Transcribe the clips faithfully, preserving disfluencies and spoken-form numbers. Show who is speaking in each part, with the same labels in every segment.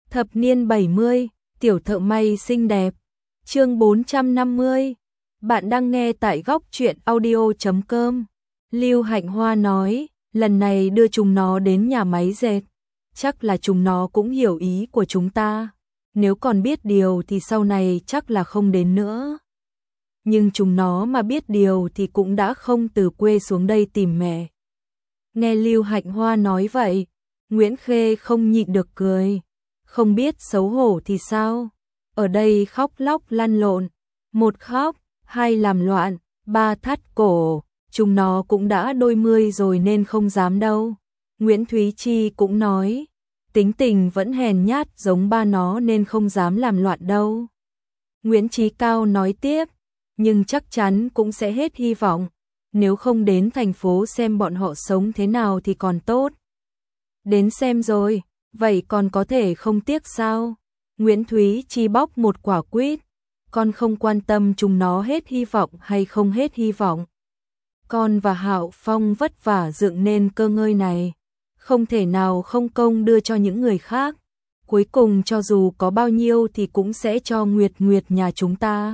Speaker 1: Thập niên bảy mươi, tiểu thợ may xinh đẹp. Chương bốn trăm năm mươi. Bạn đang nghe tại góc truyện audio chấm com. Lưu Hạnh Hoa nói, lần này đưa chúng nó đến nhà máy dệt, chắc là chúng nó cũng hiểu ý của chúng ta. Nếu còn biết điều thì sau này chắc là không đến nữa. Nhưng chúng nó mà biết điều thì cũng đã không từ quê xuống đây tìm mẹ. Nghe Lưu Hạnh Hoa nói vậy, Nguyễn Khê không nhịn được cười. Không biết xấu hổ thì sao? Ở đây khóc lóc lăn lộn, một khóc, hai làm loạn, ba thắt cổ, chúng nó cũng đã đôi mươi rồi nên không dám đâu. Nguyễn Thúy Chi cũng nói, tính tình vẫn hèn nhát giống ba nó nên không dám làm loạn đâu. Nguyễn Chí Cao nói tiếp, nhưng chắc chắn cũng sẽ hết hy vọng, nếu không đến thành phố xem bọn họ sống thế nào thì còn tốt. Đến xem rồi, vậy còn có thể không tiếc sao? Nguyễn Thúy Chi bóc một quả quýt, con không quan tâm chúng nó hết hy vọng hay không hết hy vọng. Con và Hạo Phong vất vả dựng nên cơ ngơi này, không thể nào không công đưa cho những người khác. Cuối cùng cho dù có bao nhiêu thì cũng sẽ cho Nguyệt Nguyệt nhà chúng ta.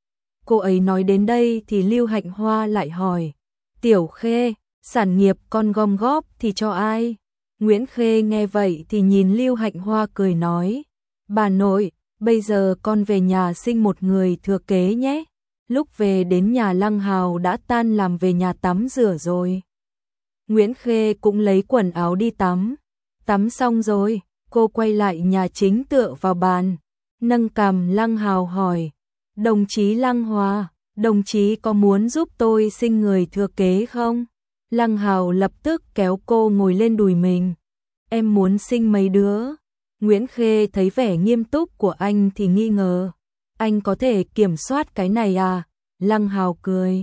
Speaker 1: Cô ấy nói đến đây thì Lưu Hạnh Hoa lại hỏi, Tiểu Khê, sản nghiệp con gom góp thì cho ai? Nguyễn Khê nghe vậy thì nhìn Lưu Hạnh Hoa cười nói, bà nội, bây giờ con về nhà sinh một người thừa kế nhé. Lúc về đến nhà Lăng Hào đã tan làm về nhà tắm rửa rồi. Nguyễn Khê cũng lấy quần áo đi tắm. Tắm xong rồi, cô quay lại nhà chính tựa vào bàn, nâng cằm. Lăng Hào hỏi, đồng chí Lăng Hoa, đồng chí có muốn giúp tôi sinh người thừa kế không? Lăng Hào lập tức kéo cô ngồi lên đùi mình. Em muốn sinh mấy đứa? Nguyễn Khê thấy vẻ nghiêm túc của anh thì nghi ngờ. Anh có thể kiểm soát cái này à? Lăng Hào cười.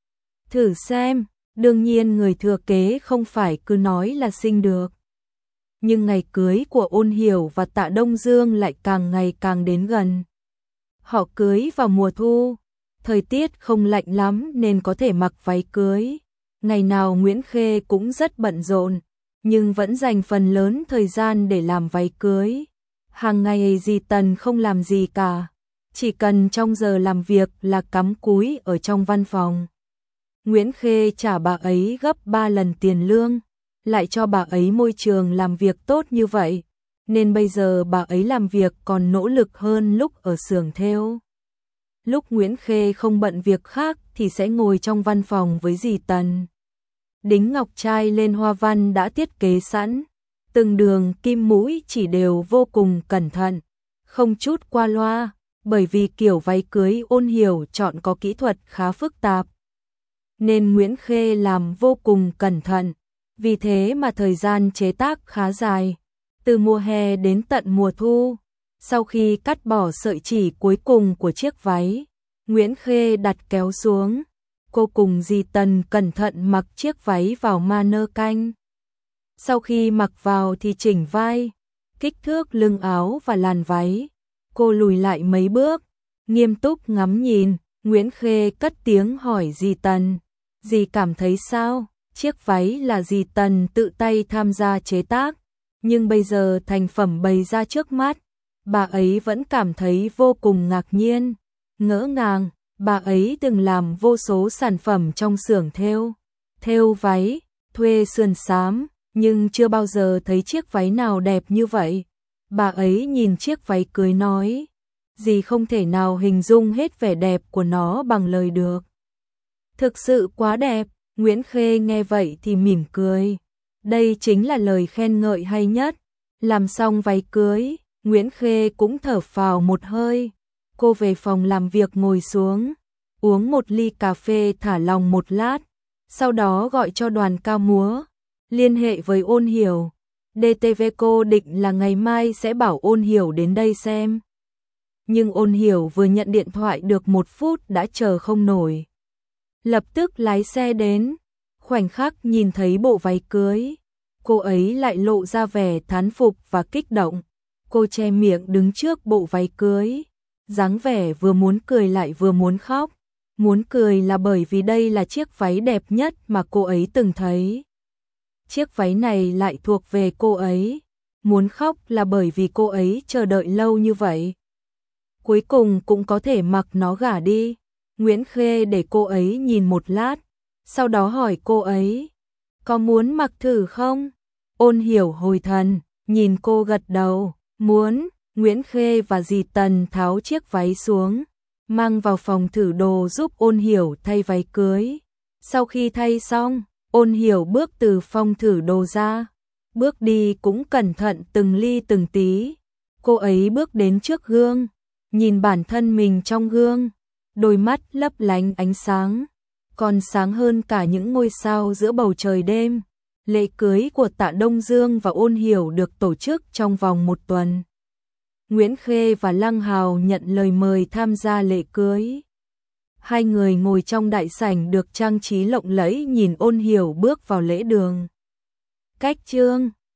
Speaker 1: Thử xem, đương nhiên người thừa kế không phải cứ nói là sinh được. Nhưng ngày cưới của Ôn Hiểu và Tạ Đông Dương lại càng ngày càng đến gần. Họ cưới vào mùa thu, thời tiết không lạnh lắm nên có thể mặc váy cưới. Ngày nào Nguyễn Khê cũng rất bận rộn, nhưng vẫn dành phần lớn thời gian để làm váy cưới. Hàng ngày dì Tần không làm gì cả, chỉ cần trong giờ làm việc là cắm cúi ở trong văn phòng. Nguyễn Khê trả bà ấy gấp ba lần tiền lương, lại cho bà ấy môi trường làm việc tốt như vậy, nên bây giờ bà ấy làm việc còn nỗ lực hơn lúc ở xưởng thêu. Lúc Nguyễn Khê không bận việc khác thì sẽ ngồi trong văn phòng với dì Tần. Đính ngọc trai lên hoa văn đã thiết kế sẵn, từng đường kim mũi chỉ đều vô cùng cẩn thận, không chút qua loa, bởi vì kiểu váy cưới Ôn Hiểu chọn có kỹ thuật khá phức tạp, nên Nguyễn Khê làm vô cùng cẩn thận, vì thế mà thời gian chế tác khá dài, từ mùa hè đến tận mùa thu. Sau khi cắt bỏ sợi chỉ cuối cùng của chiếc váy, Nguyễn Khê đặt kéo xuống. Cô cùng dì Tần cẩn thận mặc chiếc váy vào mannequin. Sau khi mặc vào thì chỉnh vai, kích thước lưng áo và làn váy. Cô lùi lại mấy bước, nghiêm túc ngắm nhìn. Nguyễn Khê cất tiếng hỏi dì Tần, dì cảm thấy sao? Chiếc váy là dì Tần tự tay tham gia chế tác, nhưng bây giờ thành phẩm bày ra trước mắt, bà ấy vẫn cảm thấy vô cùng ngạc nhiên, ngỡ ngàng. Bà ấy từng làm vô số sản phẩm trong xưởng thêu, thêu váy, thuê sườn xám, nhưng chưa bao giờ thấy chiếc váy nào đẹp như vậy. Bà ấy nhìn chiếc váy cưới nói, dì không thể nào hình dung hết vẻ đẹp của nó bằng lời được. Thực sự quá đẹp. Nguyễn Khê nghe vậy thì mỉm cười. Đây chính là lời khen ngợi hay nhất. Làm xong váy cưới, Nguyễn Khê cũng thở phào một hơi. Cô về phòng làm việc ngồi xuống, uống một ly cà phê thả lòng một lát, sau đó gọi cho đoàn ca múa, liên hệ với Ôn Hiểu. đê tê vê cô định là ngày mai sẽ bảo Ôn Hiểu đến đây xem. Nhưng Ôn Hiểu vừa nhận điện thoại được một phút đã chờ không nổi. Lập tức lái xe đến, khoảnh khắc nhìn thấy bộ váy cưới, cô ấy lại lộ ra vẻ thán phục và kích động. Cô che miệng đứng trước bộ váy cưới, dáng vẻ vừa muốn cười lại vừa muốn khóc. Muốn cười là bởi vì đây là chiếc váy đẹp nhất mà cô ấy từng thấy. Chiếc váy này lại thuộc về cô ấy. muốn khóc là bởi vì cô ấy chờ đợi lâu như vậy. Cuối cùng cũng có thể mặc nó gả đi. Nguyễn Khê để cô ấy nhìn một lát, sau đó hỏi cô ấy, có muốn mặc thử không? Ôn Hiểu hồi thần, nhìn cô gật đầu, muốn. Nguyễn Khê và dì Tần tháo chiếc váy xuống, mang vào phòng thử đồ giúp Ôn Hiểu thay váy cưới. Sau khi thay xong, Ôn Hiểu bước từ phòng thử đồ ra, bước đi cũng cẩn thận từng ly từng tí. Cô ấy bước đến trước gương, nhìn bản thân mình trong gương, đôi mắt lấp lánh ánh sáng, còn sáng hơn cả những ngôi sao giữa bầu trời đêm. Lễ cưới của Tạ Đông Dương và Ôn Hiểu được tổ chức trong vòng một tuần. Nguyễn Khê và Lăng Hào nhận lời mời tham gia lễ cưới. Hai người ngồi trong đại sảnh được trang trí lộng lẫy nhìn Ôn Hiểu bước vào lễ đường. Cách trương